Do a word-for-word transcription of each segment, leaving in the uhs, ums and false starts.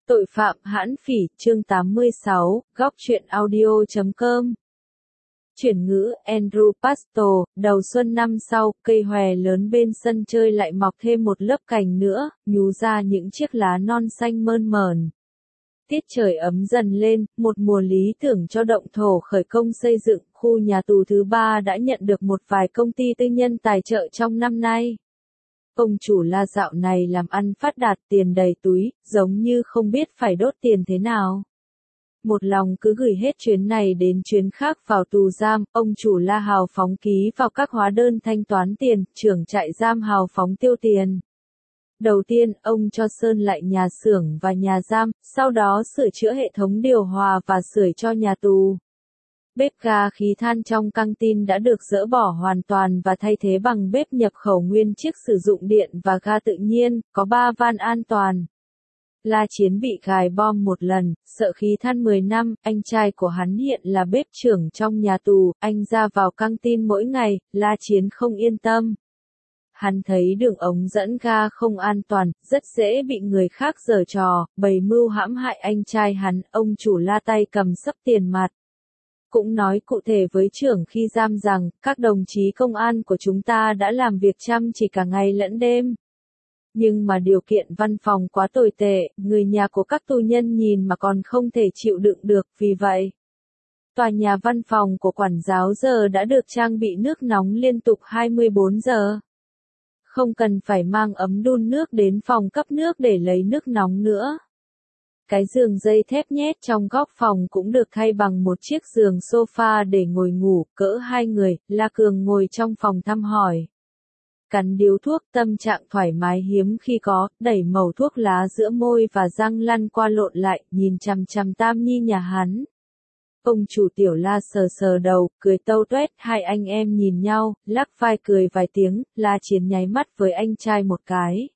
Tội phạm hãn phỉ, chương tám mươi sáu, góc truyện audio chấm com. Chuyển ngữ, Andrew Pastor, đầu xuân năm sau, cây hòe lớn bên sân chơi lại mọc thêm một lớp cành nữa, nhú ra những chiếc lá non xanh mơn mởn. Tiết trời ấm dần lên, một mùa lý tưởng cho động thổ khởi công xây dựng, khu nhà tù thứ ba đã nhận được một vài công ty tư nhân tài trợ trong năm nay. Ông chủ La dạo này làm ăn phát đạt, tiền đầy túi, giống như không biết phải đốt tiền thế nào. Một lòng cứ gửi hết chuyến này đến chuyến khác vào tù giam, ông chủ La hào phóng ký vào các hóa đơn thanh toán tiền, trưởng trại giam hào phóng tiêu tiền. Đầu tiên, ông cho sơn lại nhà xưởng và nhà giam, sau đó sửa chữa hệ thống điều hòa và sưởi cho nhà tù. Bếp ga khí than trong căng tin đã được dỡ bỏ hoàn toàn và thay thế bằng bếp nhập khẩu nguyên chiếc sử dụng điện và ga tự nhiên, có ba van an toàn. La Chiến bị gài bom một lần, sợ khí than mười năm, anh trai của hắn hiện là bếp trưởng trong nhà tù, anh ra vào căng tin mỗi ngày, La Chiến không yên tâm. Hắn thấy đường ống dẫn ga không an toàn, rất dễ bị người khác giở trò, bày mưu hãm hại anh trai hắn, ông chủ La tay cầm xấp tiền mặt. Cũng nói cụ thể với trưởng khi giam rằng, các đồng chí công an của chúng ta đã làm việc chăm chỉ cả ngày lẫn đêm. Nhưng mà điều kiện văn phòng quá tồi tệ, người nhà của các tù nhân nhìn mà còn không thể chịu đựng được, vì vậy. Tòa nhà văn phòng của quản giáo giờ đã được trang bị nước nóng liên tục hai mươi bốn giờ. Không cần phải mang ấm đun nước đến phòng cấp nước để lấy nước nóng nữa. Cái giường dây thép nhét trong góc phòng cũng được thay bằng một chiếc giường sofa để ngồi ngủ, cỡ hai người, La Cường ngồi trong phòng thăm hỏi. Cắn điếu thuốc, tâm trạng thoải mái hiếm khi có, đẩy mẩu thuốc lá giữa môi và răng lăn qua lộn lại, nhìn chằm chằm Tam Nhi nhà hắn. Ông chủ Tiểu La sờ sờ đầu, cười tâu tuét, hai anh em nhìn nhau, lắc vai cười vài tiếng, La Chiến nháy mắt với anh trai một cái.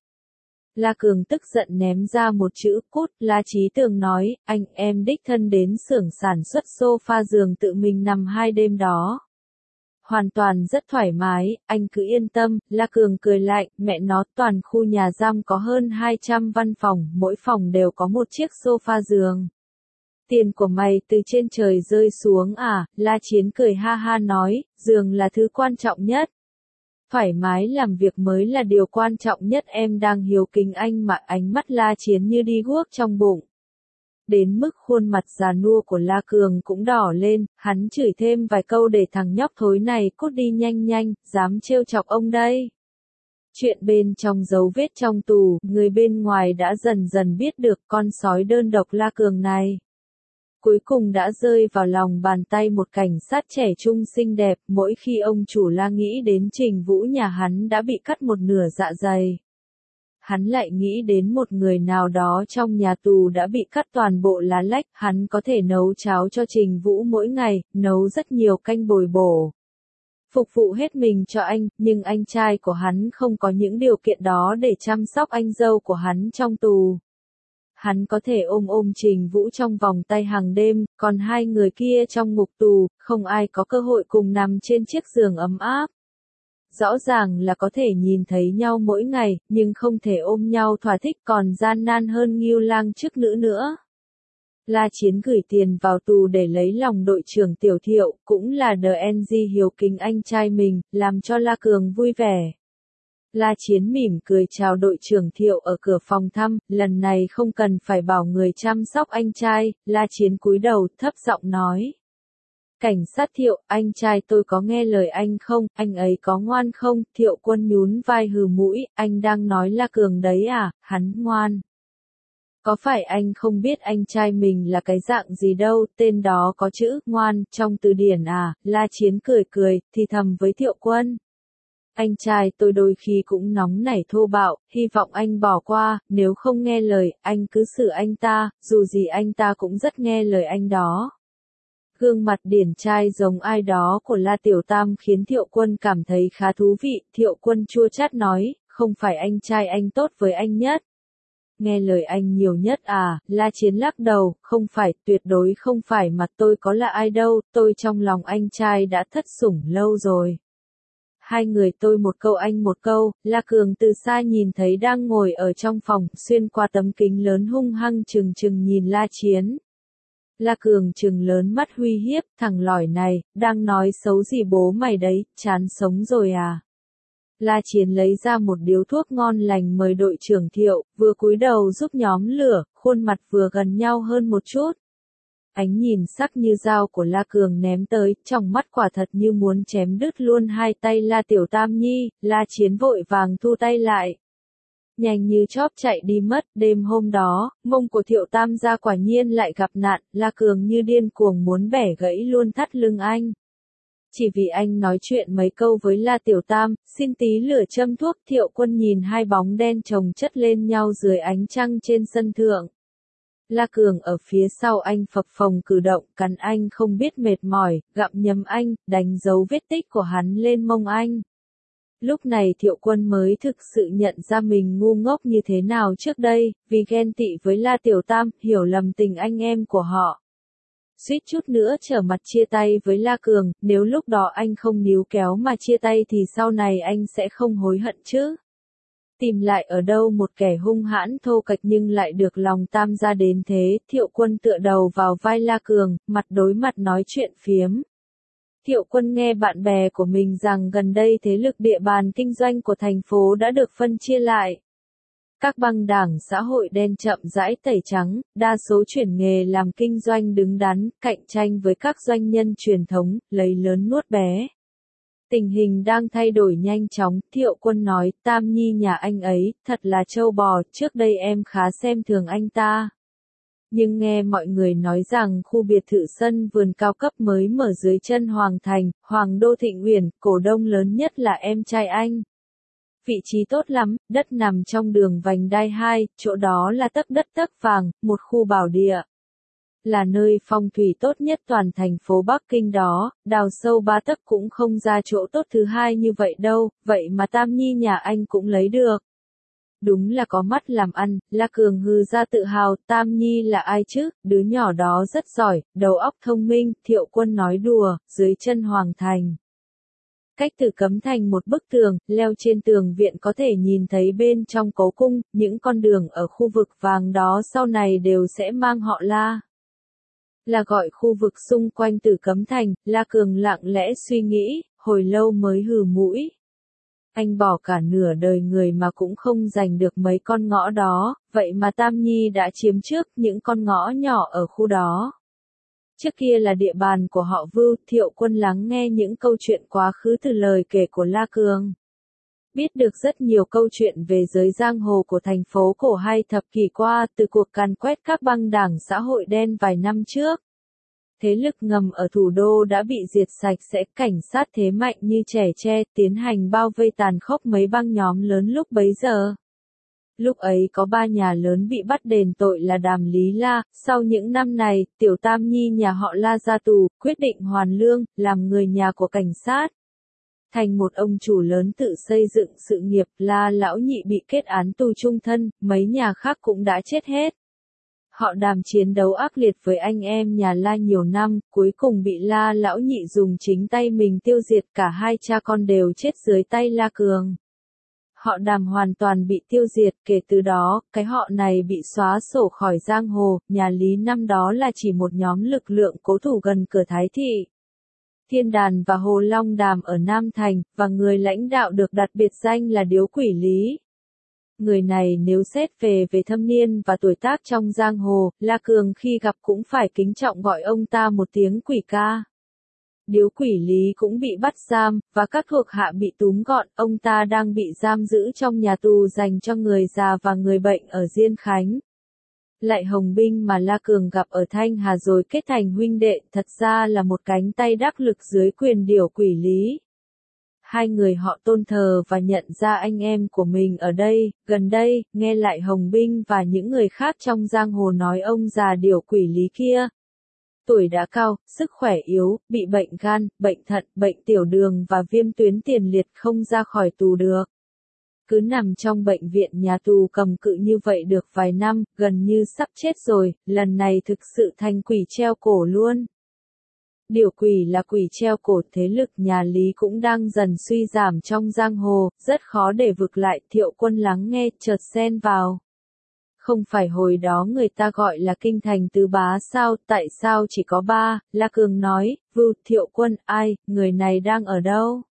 La Cường tức giận ném ra một chữ cút, La Chí Tường nói, anh em đích thân đến xưởng sản xuất sofa giường tự mình nằm hai đêm đó. Hoàn toàn rất thoải mái, anh cứ yên tâm, La Cường cười lạnh, mẹ nó, toàn khu nhà giam có hơn hai trăm văn phòng, mỗi phòng đều có một chiếc sofa giường. Tiền của mày từ trên trời rơi xuống à, La Chiến cười ha ha nói, giường là thứ quan trọng nhất. Thoải mái làm việc mới là điều quan trọng nhất, em đang hiếu kính anh mà. Ánh mắt La Chiến như đi guốc trong bụng. Đến mức khuôn mặt già nua của La Cường cũng đỏ lên, hắn chửi thêm vài câu để thằng nhóc thối này cút đi nhanh nhanh, dám trêu chọc ông đây. Chuyện bên trong dấu vết trong tù, người bên ngoài đã dần dần biết được con sói đơn độc La Cường này. Cuối cùng đã rơi vào lòng bàn tay một cảnh sát trẻ trung xinh đẹp, mỗi khi ông chủ La nghĩ đến Trình Vũ nhà hắn đã bị cắt một nửa dạ dày. Hắn lại nghĩ đến một người nào đó trong nhà tù đã bị cắt toàn bộ lá lách, hắn có thể nấu cháo cho Trình Vũ mỗi ngày, nấu rất nhiều canh bồi bổ. Phục vụ hết mình cho anh, nhưng anh trai của hắn không có những điều kiện đó để chăm sóc anh dâu của hắn trong tù. Hắn có thể ôm ôm Trình Vũ trong vòng tay hàng đêm, còn hai người kia trong ngục tù, không ai có cơ hội cùng nằm trên chiếc giường ấm áp. Rõ ràng là có thể nhìn thấy nhau mỗi ngày, nhưng không thể ôm nhau thỏa thích, còn gian nan hơn Ngưu Lang chức nữ nữa. La Chiến gửi tiền vào tù để lấy lòng đội trưởng Tiểu Thiệu, cũng là đê en giê hiếu kính anh trai mình, làm cho La Cường vui vẻ. La Chiến mỉm cười chào đội trưởng Thiệu ở cửa phòng thăm, lần này không cần phải bảo người chăm sóc anh trai, La Chiến cúi đầu, thấp giọng nói. Cảnh sát Thiệu, anh trai tôi có nghe lời anh không, anh ấy có ngoan không? Thiệu Quân nhún vai hừ mũi, anh đang nói La Cường đấy à, hắn ngoan. Có phải anh không biết anh trai mình là cái dạng gì đâu, tên đó có chữ ngoan trong từ điển à? La Chiến cười cười, thì thầm với Thiệu Quân. Anh trai tôi đôi khi cũng nóng nảy thô bạo, hy vọng anh bỏ qua, nếu không nghe lời, anh cứ xử anh ta, dù gì anh ta cũng rất nghe lời anh đó. Gương mặt điển trai giống ai đó của La Tiểu Tam khiến Thiệu Quân cảm thấy khá thú vị, Thiệu Quân chua chát nói, không phải anh trai anh tốt với anh nhất. Nghe lời anh nhiều nhất à, La Chiến lắc đầu, không phải, tuyệt đối không phải mà tôi có là ai đâu, tôi trong lòng anh trai đã thất sủng lâu rồi. hai người tôi một câu anh một câu, La Cường từ xa nhìn thấy đang ngồi ở trong phòng, xuyên qua tấm kính lớn hung hăng trừng trừng nhìn La Chiến. La Cường trừng lớn mắt uy hiếp, thằng lỏi này, đang nói xấu gì bố mày đấy, chán sống rồi à. La Chiến lấy ra một điếu thuốc ngon lành mời đội trưởng Thiệu, vừa cúi đầu giúp nhóm lửa, khuôn mặt vừa gần nhau hơn một chút. Ánh nhìn sắc như dao của La Cường ném tới, trong mắt quả thật như muốn chém đứt luôn hai tay La Tiểu Tam Nhi, La Chiến vội vàng thu tay lại. Nhanh như chóp chạy đi mất, đêm hôm đó, mông của Thiệu Tam gia quả nhiên lại gặp nạn, La Cường như điên cuồng muốn bẻ gãy luôn thắt lưng anh. Chỉ vì anh nói chuyện mấy câu với La Tiểu Tam, xin tí lửa châm thuốc, Thiệu Quân nhìn hai bóng đen chồng chất lên nhau dưới ánh trăng trên sân thượng. La Cường ở phía sau anh phập phồng cử động, cắn anh không biết mệt mỏi, gặm nhấm anh, đánh dấu vết tích của hắn lên mông anh. Lúc này Thiệu Quân mới thực sự nhận ra mình ngu ngốc như thế nào trước đây, vì ghen tị với La Tiểu Tam, hiểu lầm tình anh em của họ. Suýt chút nữa trở mặt chia tay với La Cường, nếu lúc đó anh không níu kéo mà chia tay thì sau này anh sẽ không hối hận chứ. Tìm lại ở đâu một kẻ hung hãn thô kệch nhưng lại được lòng Tam gia đến thế, Thiệu Quân tựa đầu vào vai La Cường, mặt đối mặt nói chuyện phiếm. Thiệu Quân nghe bạn bè của mình rằng gần đây thế lực địa bàn kinh doanh của thành phố đã được phân chia lại. Các băng đảng xã hội đen chậm rãi tẩy trắng, đa số chuyển nghề làm kinh doanh đứng đắn, cạnh tranh với các doanh nhân truyền thống, lấy lớn nuốt bé. Tình hình đang thay đổi nhanh chóng, Thiệu Quân nói, Tam Nhi nhà anh ấy, thật là trâu bò, trước đây em khá xem thường anh ta. Nhưng nghe mọi người nói rằng khu biệt thự sân vườn cao cấp mới mở dưới chân Hoàng Thành, Hoàng Đô Thịnh Uyển, cổ đông lớn nhất là em trai anh. Vị trí tốt lắm, đất nằm trong đường vành đai hai, chỗ đó là tấc đất tấc vàng, một khu bảo địa. Là nơi phong thủy tốt nhất toàn thành phố Bắc Kinh đó, đào sâu ba tấc cũng không ra chỗ tốt thứ hai như vậy đâu, vậy mà Tam Nhi nhà anh cũng lấy được. Đúng là có mắt làm ăn, La Cường hừ ra tự hào, Tam Nhi là ai chứ, đứa nhỏ đó rất giỏi, đầu óc thông minh, Thiệu Quân nói đùa, dưới chân Hoàng Thành. Cách Tử Cấm thành một bức tường, leo trên tường viện có thể nhìn thấy bên trong cố cung, những con đường ở khu vực vàng đó sau này đều sẽ mang họ La. Là gọi khu vực xung quanh Tử Cấm thành, La Cường lặng lẽ suy nghĩ, hồi lâu mới hừ mũi. Anh bỏ cả nửa đời người mà cũng không giành được mấy con ngõ đó, vậy mà Tam Nhi đã chiếm trước những con ngõ nhỏ ở khu đó. Trước kia là địa bàn của họ Vưu, Thiệu Quân lắng nghe những câu chuyện quá khứ từ lời kể của La Cường. Biết được rất nhiều câu chuyện về giới giang hồ của thành phố cổ hai thập kỷ qua, từ cuộc càn quét các băng đảng xã hội đen vài năm trước. Thế lực ngầm ở thủ đô đã bị diệt sạch sẽ, cảnh sát thế mạnh như trẻ tre, tiến hành bao vây tàn khốc mấy băng nhóm lớn lúc bấy giờ. Lúc ấy có ba nhà lớn bị bắt đền tội là Đàm Lý La, sau những năm này, Tiểu Tam Nhi nhà họ La ra tù, quyết định hoàn lương, làm người nhà của cảnh sát. Thành một ông chủ lớn tự xây dựng sự nghiệp, La Lão Nhị bị kết án tù chung thân, mấy nhà khác cũng đã chết hết. Họ Đàm chiến đấu ác liệt với anh em nhà La nhiều năm, cuối cùng bị La Lão Nhị dùng chính tay mình tiêu diệt, cả hai cha con đều chết dưới tay La Cường. Họ Đàm hoàn toàn bị tiêu diệt, kể từ đó, cái họ này bị xóa sổ khỏi giang hồ, nhà Lý năm đó là chỉ một nhóm lực lượng cố thủ gần cửa Thái Thị. Thiên Đàn và Hồ Long Đàm ở Nam Thành, và người lãnh đạo được đặt biệt danh là Điếu Quỷ Lý. Người này nếu xét về về thâm niên và tuổi tác trong giang hồ, La Cường khi gặp cũng phải kính trọng gọi ông ta một tiếng quỷ ca. Điếu Quỷ Lý cũng bị bắt giam, và các thuộc hạ bị túm gọn, ông ta đang bị giam giữ trong nhà tù dành cho người già và người bệnh ở Diên Khánh. Lại Hồng Binh mà La Cường gặp ở Thanh Hà rồi kết thành huynh đệ, thật ra là một cánh tay đắc lực dưới quyền Điểu Quỷ Lý. Hai người họ tôn thờ và nhận ra anh em của mình ở đây, gần đây, nghe lại Hồng Binh và những người khác trong giang hồ nói ông già Điểu Quỷ Lý kia. Tuổi đã cao, sức khỏe yếu, bị bệnh gan, bệnh thận, bệnh tiểu đường và viêm tuyến tiền liệt không ra khỏi tù được. Cứ nằm trong bệnh viện nhà tù cầm cự như vậy được vài năm, gần như sắp chết rồi, lần này thực sự thành quỷ treo cổ luôn. Điều quỷ là quỷ treo cổ, thế lực nhà Lý cũng đang dần suy giảm trong giang hồ, rất khó để vực lại. Thiệu Quân lắng nghe, chợt xen vào. Không phải hồi đó người ta gọi là kinh thành tứ bá sao, tại sao chỉ có ba? La Cường nói. Vưu. Thiệu Quân, ai, người này đang ở đâu?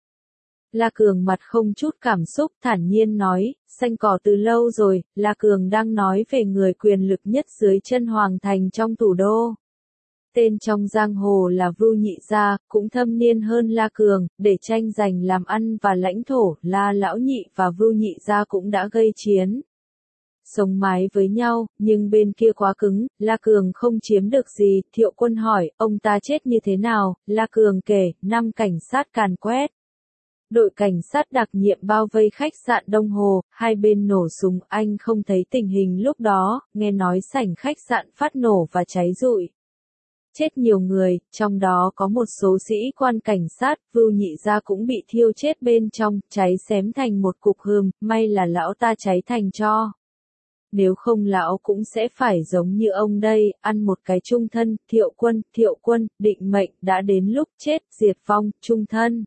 La Cường mặt không chút cảm xúc, thản nhiên nói, xanh cỏ từ lâu rồi. La Cường đang nói về người quyền lực nhất dưới chân hoàng thành trong thủ đô. Tên trong giang hồ là Vưu Nhị Gia, cũng thâm niên hơn La Cường, để tranh giành làm ăn và lãnh thổ. La Lão Nhị và Vưu Nhị Gia cũng đã gây chiến. Sống mái với nhau, nhưng bên kia quá cứng, La Cường không chiếm được gì. Thiệu Quân hỏi, ông ta chết như thế nào? La Cường kể, năm cảnh sát càn quét. Đội cảnh sát đặc nhiệm bao vây khách sạn Đông Hồ, hai bên nổ súng, anh không thấy tình hình lúc đó, nghe nói sảnh khách sạn phát nổ và cháy rụi. Chết nhiều người, trong đó có một số sĩ quan cảnh sát. Vưu Nhị Gia cũng bị thiêu chết bên trong, cháy xém thành một cục hừm, may là lão ta cháy thành tro. Nếu không lão cũng sẽ phải giống như ông đây, ăn một cái chung thân. Thiệu Quân, Thiệu Quân, định mệnh đã đến lúc chết, diệt vong, chung thân.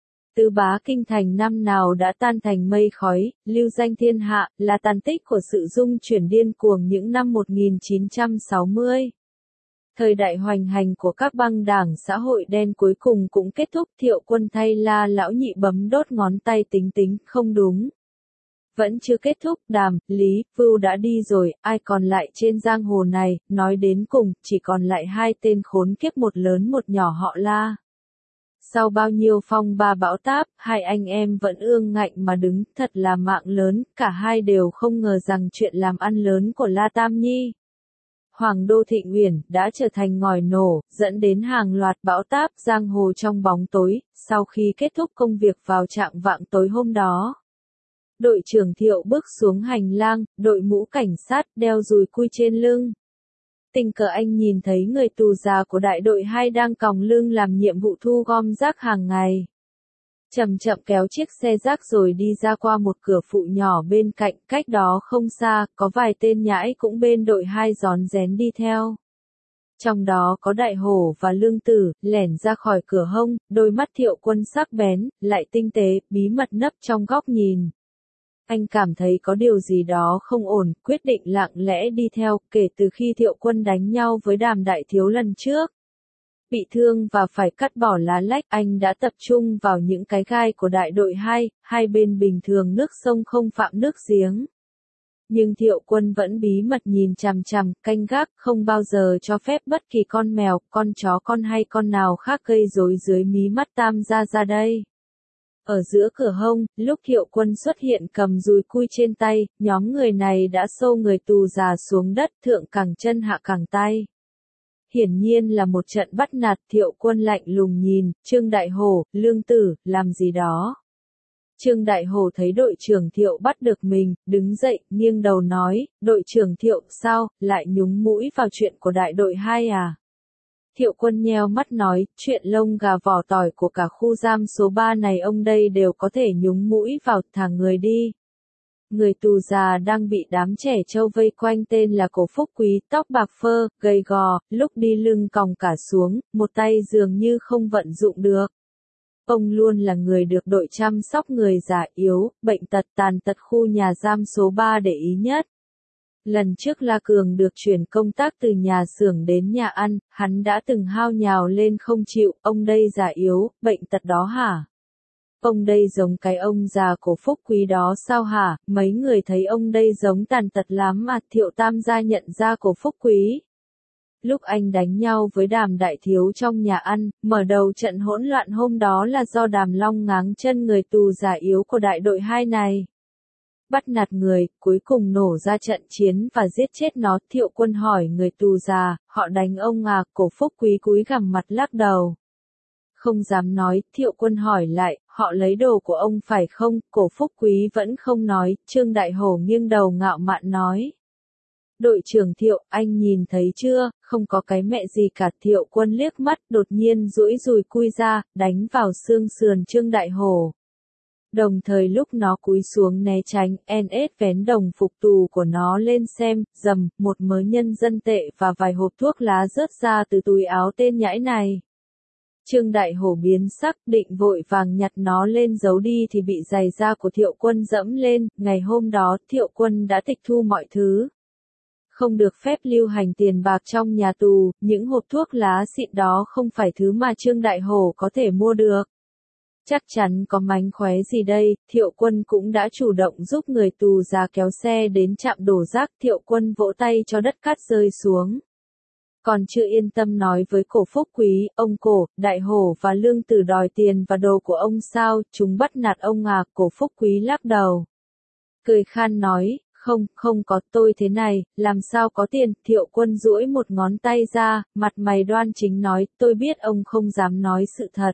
Tứ bá kinh thành năm nào đã tan thành mây khói, lưu danh thiên hạ, là tàn tích của sự dung chuyển điên cuồng những năm một nghìn chín trăm sáu mươi. Thời đại hoành hành của các băng đảng xã hội đen cuối cùng cũng kết thúc. Thiệu Quân thay La Lão Nhị bấm đốt ngón tay tính tính, không đúng. Vẫn chưa kết thúc. Đàm, Lý, Vưu đã đi rồi, ai còn lại trên giang hồ này? Nói đến cùng, chỉ còn lại hai tên khốn kiếp, một lớn một nhỏ họ La. Sau bao nhiêu phong ba bão táp, hai anh em vẫn ương ngạnh mà đứng, thật là mạng lớn. Cả hai đều không ngờ rằng chuyện làm ăn lớn của La Tam Nhi, Hoàng đô Thịnh Uyển, đã trở thành ngòi nổ, dẫn đến hàng loạt bão táp giang hồ trong bóng tối. Sau khi kết thúc công việc vào trạng vạng tối hôm đó, đội trưởng Thiệu bước xuống hành lang, đội mũ cảnh sát, đeo dùi cui trên lưng. Tình cờ anh nhìn thấy người tù già của đại đội hai đang còng lưng làm nhiệm vụ thu gom rác hàng ngày. Chậm chậm kéo chiếc xe rác rồi đi ra qua một cửa phụ nhỏ bên cạnh, cách đó không xa, có vài tên nhãi cũng bên đội hai rón rén đi theo. Trong đó có Đại Hổ và Lương Tử, lẻn ra khỏi cửa hông, đôi mắt Thiệu Quân sắc bén, lại tinh tế, bí mật nấp trong góc nhìn. Anh cảm thấy có điều gì đó không ổn, quyết định lặng lẽ đi theo. Kể từ khi Thiệu Quân đánh nhau với Đàm đại thiếu lần trước, bị thương và phải cắt bỏ lá lách, anh đã tập trung vào những cái gai của đại đội hai, hai bên bình thường nước sông không phạm nước giếng. Nhưng Thiệu Quân vẫn bí mật nhìn chằm chằm, canh gác, không bao giờ cho phép bất kỳ con mèo, con chó con hay con nào khác gây rối dưới mí mắt Tam gia ra đây. Ở giữa cửa hông, lúc Thiệu Quân xuất hiện cầm dùi cui trên tay, nhóm người này đã xô người tù già xuống đất, thượng cẳng chân hạ cẳng tay. Hiển nhiên là một trận bắt nạt. Thiệu Quân lạnh lùng nhìn, Trương Đại Hổ, Lương Tử, làm gì đó. Trương Đại Hổ thấy đội trưởng Thiệu bắt được mình, đứng dậy, nghiêng đầu nói, đội trưởng Thiệu, sao, lại nhúng mũi vào chuyện của đại đội hai à? Thiệu Quân nheo mắt nói, chuyện lông gà vỏ tỏi của cả khu giam số ba này ông đây đều có thể nhúng mũi vào, thả người đi. Người tù già đang bị đám trẻ trâu vây quanh tên là Cổ Phúc Quý, tóc bạc phơ, gầy gò, lúc đi lưng còng cả xuống, một tay dường như không vận dụng được. Ông luôn là người được đội chăm sóc người già yếu, bệnh tật tàn tật khu nhà giam số ba để ý nhất. Lần trước La Cường được chuyển công tác từ nhà xưởng đến nhà ăn, hắn đã từng hao nhào lên không chịu, ông đây già yếu, bệnh tật đó hả? Ông đây giống cái ông già Cổ Phúc Quý đó sao hả? Mấy người thấy ông đây giống tàn tật lắm mà. Thiệu Tam gia nhận ra Cổ Phúc Quý. Lúc anh đánh nhau với Đàm đại thiếu trong nhà ăn, mở đầu trận hỗn loạn hôm đó là do Đàm Long ngáng chân người tù già yếu của đại đội hai này. Bắt nạt người, cuối cùng nổ ra trận chiến và giết chết nó. Thiệu Quân hỏi người tù già, họ đánh ông à? Cổ Phúc Quý cúi gằm mặt lắc đầu. Không dám nói. Thiệu Quân hỏi lại, họ lấy đồ của ông phải không? Cổ Phúc Quý vẫn không nói. Trương Đại Hổ nghiêng đầu ngạo mạn nói. Đội trưởng Thiệu, anh nhìn thấy chưa, không có cái mẹ gì cả. Thiệu Quân liếc mắt, đột nhiên duỗi dùi cui ra, đánh vào xương sườn Trương Đại Hổ. Đồng thời lúc nó cúi xuống né tránh, en ét vén đồng phục tù của nó lên xem, dầm, một mớ nhân dân tệ và vài hộp thuốc lá rớt ra từ túi áo tên nhãi này. Trương Đại Hổ biến sắc, định vội vàng nhặt nó lên giấu đi thì bị giày da của Thiệu Quân dẫm lên, ngày hôm đó Thiệu Quân đã tịch thu mọi thứ. Không được phép lưu hành tiền bạc trong nhà tù, những hộp thuốc lá xịn đó không phải thứ mà Trương Đại Hổ có thể mua được. Chắc chắn có mánh khóe gì đây, Thiệu Quân cũng đã chủ động giúp người tù già kéo xe đến trạm đổ rác, Thiệu Quân vỗ tay cho đất cát rơi xuống. Còn chưa yên tâm nói với Cổ Phúc Quý, ông Cổ, Đại Hổ và Lương Tử đòi tiền và đồ của ông sao, chúng bắt nạt ông à, Cổ Phúc Quý lắc đầu. Cười khan nói, không, không có, tôi thế này, làm sao có tiền, Thiệu Quân duỗi một ngón tay ra, mặt mày đoan chính nói, tôi biết ông không dám nói sự thật.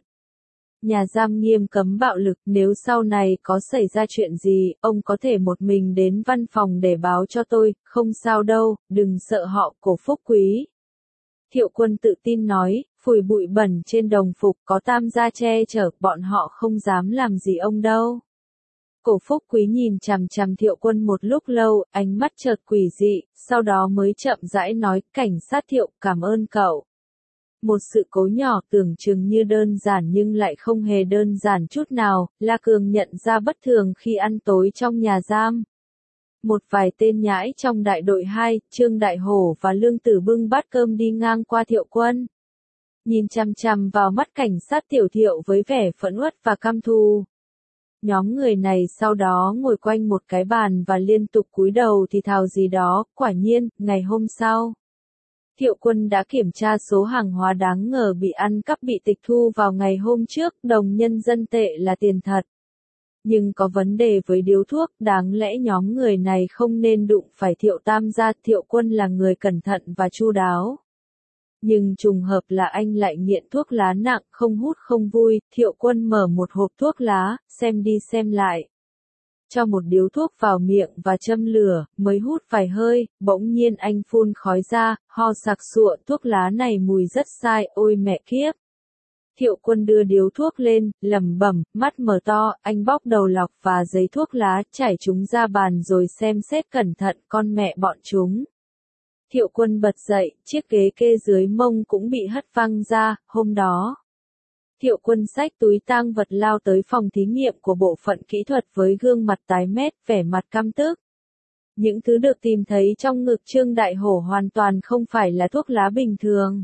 Nhà giam nghiêm cấm bạo lực, nếu sau này có xảy ra chuyện gì, ông có thể một mình đến văn phòng để báo cho tôi, không sao đâu, đừng sợ họ, Cổ Phúc Quý. Thiệu Quân tự tin nói, phủi bụi bẩn trên đồng phục có tam gia che chở, bọn họ không dám làm gì ông đâu. Cổ Phúc Quý nhìn chằm chằm Thiệu Quân một lúc lâu, ánh mắt chợt quỷ dị, sau đó mới chậm rãi nói, cảnh sát Thiệu, cảm ơn cậu. Một sự cố nhỏ tưởng chừng như đơn giản nhưng lại không hề đơn giản chút nào, La Cường nhận ra bất thường khi ăn tối trong nhà giam. Một vài tên nhãi trong đại đội hai, Trương Đại Hổ và Lương Tử bưng bát cơm đi ngang qua Thiệu Quân. Nhìn chằm chằm vào mắt cảnh sát Tiểu Thiệu với vẻ phẫn uất và căm thù. Nhóm người này sau đó ngồi quanh một cái bàn và liên tục cúi đầu thì thào gì đó, quả nhiên, ngày hôm sau. Thiệu Quân đã kiểm tra số hàng hóa đáng ngờ bị ăn cắp bị tịch thu vào ngày hôm trước, đồng nhân dân tệ là tiền thật. Nhưng có vấn đề với điếu thuốc, đáng lẽ nhóm người này không nên đụng phải Thiệu Tam gia, Thiệu Quân là người cẩn thận và chu đáo. Nhưng trùng hợp là anh lại nghiện thuốc lá nặng, không hút không vui, Thiệu Quân mở một hộp thuốc lá, xem đi xem lại. Cho một điếu thuốc vào miệng và châm lửa, mới hút vài hơi, bỗng nhiên anh phun khói ra, ho sặc sụa, thuốc lá này mùi rất sai, ôi mẹ kiếp. Thiệu Quân đưa điếu thuốc lên, lẩm bẩm, mắt mở to, anh bóc đầu lọc và giấy thuốc lá, trải chúng ra bàn rồi xem xét cẩn thận, con mẹ bọn chúng. Thiệu Quân bật dậy, chiếc ghế kê dưới mông cũng bị hất văng ra, hôm đó. Thiệu Quân xách túi tang vật lao tới phòng thí nghiệm của bộ phận kỹ thuật với gương mặt tái mét, vẻ mặt căm tức. Những thứ được tìm thấy trong ngực Trương Đại Hổ hoàn toàn không phải là thuốc lá bình thường.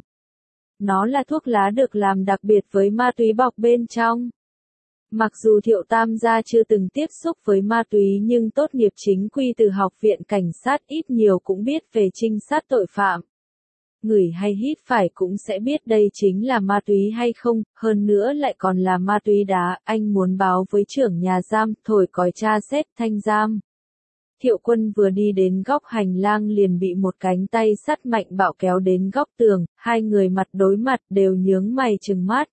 Nó là thuốc lá được làm đặc biệt với ma túy bọc bên trong. Mặc dù Thiệu Tam gia chưa từng tiếp xúc với ma túy nhưng tốt nghiệp chính quy từ học viện cảnh sát ít nhiều cũng biết về trinh sát tội phạm. Ngửi hay hít phải cũng sẽ biết đây chính là ma túy hay không, hơn nữa lại còn là ma túy đá, anh muốn báo với trưởng nhà giam, thổi còi tra xét thanh giam. Thiệu Quân vừa đi đến góc hành lang liền bị một cánh tay sắt mạnh bạo kéo đến góc tường, hai người mặt đối mặt đều nhướng mày trừng mắt.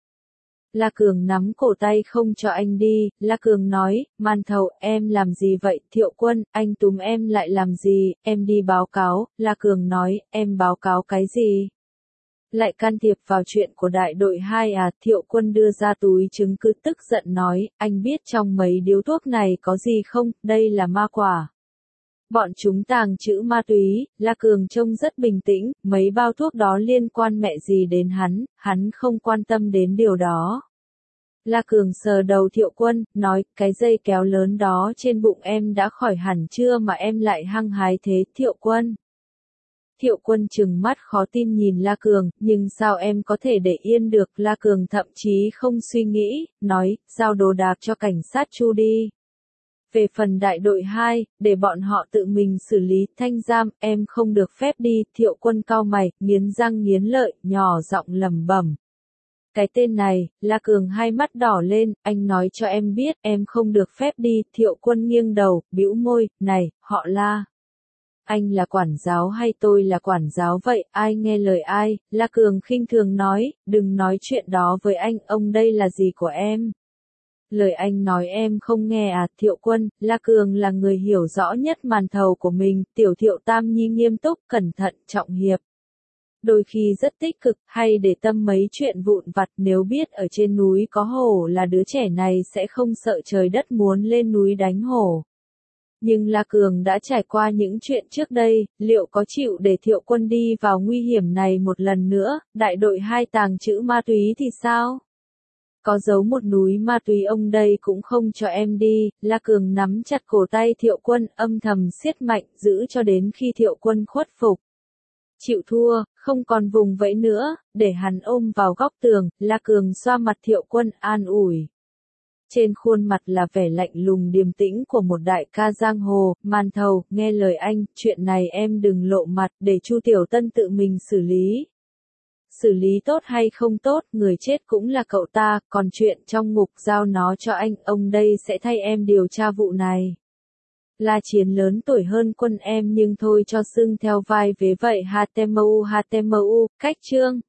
La Cường nắm cổ tay không cho anh đi, La Cường nói, Man Thầu, em làm gì vậy, Thiệu Quân, anh túm em lại làm gì, em đi báo cáo, La Cường nói, em báo cáo cái gì? Lại can thiệp vào chuyện của đại đội hai à, Thiệu Quân đưa ra túi chứng cứ tức giận nói, anh biết trong mấy điếu thuốc này có gì không, đây là ma quả. Bọn chúng tàng trữ ma túy, La Cường trông rất bình tĩnh, mấy bao thuốc đó liên quan mẹ gì đến hắn, hắn không quan tâm đến điều đó. La Cường sờ đầu Thiệu Quân, nói, cái dây kéo lớn đó trên bụng em đã khỏi hẳn chưa mà em lại hăng hái thế, Thiệu Quân. Thiệu Quân trừng mắt khó tin nhìn La Cường, nhưng sao em có thể để yên được, La Cường thậm chí không suy nghĩ, nói, giao đồ đạc cho cảnh sát Chu đi. Về phần đại đội hai, để bọn họ tự mình xử lý, thanh giam, em không được phép đi, Thiệu Quân cau mày, nghiến răng nghiến lợi, nhỏ giọng lẩm bẩm. Cái tên này, La Cường hai mắt đỏ lên, anh nói cho em biết, em không được phép đi, Thiệu Quân nghiêng đầu, bĩu môi, này, họ La. Anh là quản giáo hay tôi là quản giáo vậy, ai nghe lời ai, La Cường khinh thường nói, đừng nói chuyện đó với anh, ông đây là gì của em. Lời anh nói em không nghe à, Thiệu Quân, La Cường là người hiểu rõ nhất màn thầu của mình, tiểu Thiệu Tam Nhi nghiêm túc, cẩn thận, trọng hiệp. Đôi khi rất tích cực, hay để tâm mấy chuyện vụn vặt, nếu biết ở trên núi có hổ là đứa trẻ này sẽ không sợ trời đất muốn lên núi đánh hổ. Nhưng La Cường đã trải qua những chuyện trước đây, liệu có chịu để Thiệu Quân đi vào nguy hiểm này một lần nữa, đại đội hai tàng trữ ma túy thì sao? có giấu một núi ma túy ông đây cũng không cho em đi. La Cường nắm chặt cổ tay Thiệu Quân, âm thầm siết mạnh, giữ cho đến khi Thiệu Quân khuất phục. Chịu thua, không còn vùng vẫy nữa, để hắn ôm vào góc tường, La Cường xoa mặt Thiệu Quân an ủi. Trên khuôn mặt là vẻ lạnh lùng điềm tĩnh của một đại ca giang hồ. Man Thầu, nghe lời anh, chuyện này em đừng lộ mặt, để Chu Tiểu Tân tự mình xử lý. Xử lý tốt hay không tốt, người chết cũng là cậu ta, còn chuyện trong ngục giao nó cho anh, ông đây sẽ thay em điều tra vụ này. La Chiến lớn tuổi hơn Quân em nhưng thôi cho xưng theo vai vế vậy. H T M U H T M U, cách chương.